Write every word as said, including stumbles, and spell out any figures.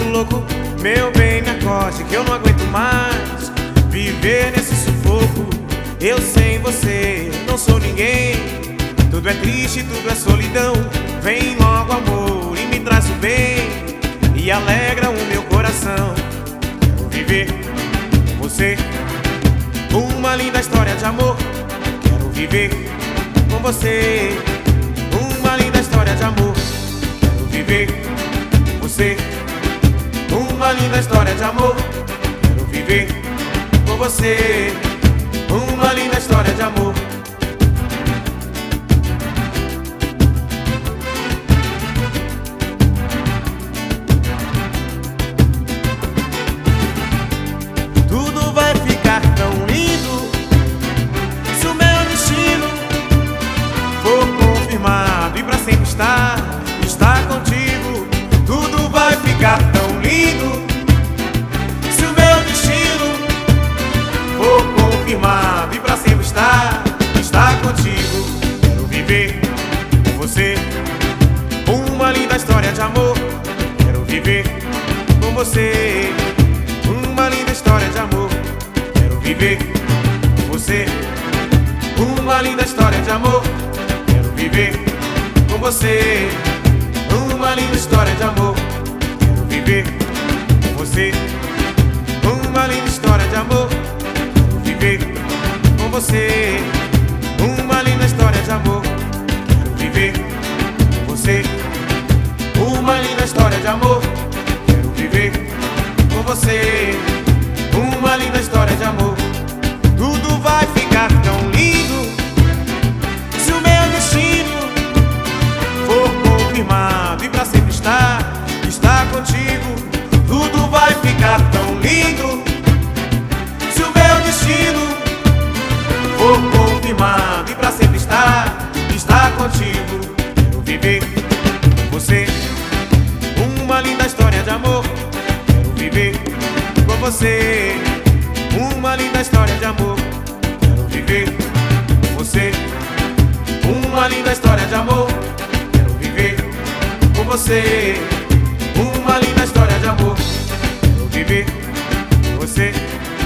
louco, meu bem, me acorde que eu não aguento mais viver nesse sufoco. Eu sem você não sou ninguém. Tudo é triste, tudo é solidão. Vem logo amor e me traz o bem e alegra o meu coração. Quero viver com você uma linda história de amor. Quero viver com você uma linda história de amor. Quero viver com você uma linda história de amor. Quero viver com você uma linda história de amor. Tudo vai ficar tão lindo se o meu destino for confirmado e pra sempre estar, estar contigo. Tudo vai ficar tão lindo se o meu destino for confirmado e pra sempre estar, estar contigo. Quero viver com você uma linda história de amor. Quero viver com você uma linda história de amor. Quero viver com você uma linda história de amor. Quero viver com você uma linda história de amor. Quero viver com você uma linda história de amor. Quero viver com você uma linda história de amor. Quero viver com você uma linda história de amor. Quero viver com você uma linda história de amor. Tudo vai ficar tão lindo se o meu destino for confirmado e pra sempre estar, estar contigo. Tudo vai ficar tão lindo se o meu destino for confirmado e pra sempre estar, estar contigo. Quero viver com você uma linda história de amor. Quero viver com você uma linda história de amor. Quero viver com você uma linda história de amor. Quero viver com você uma linda história de amor. Quero viver com você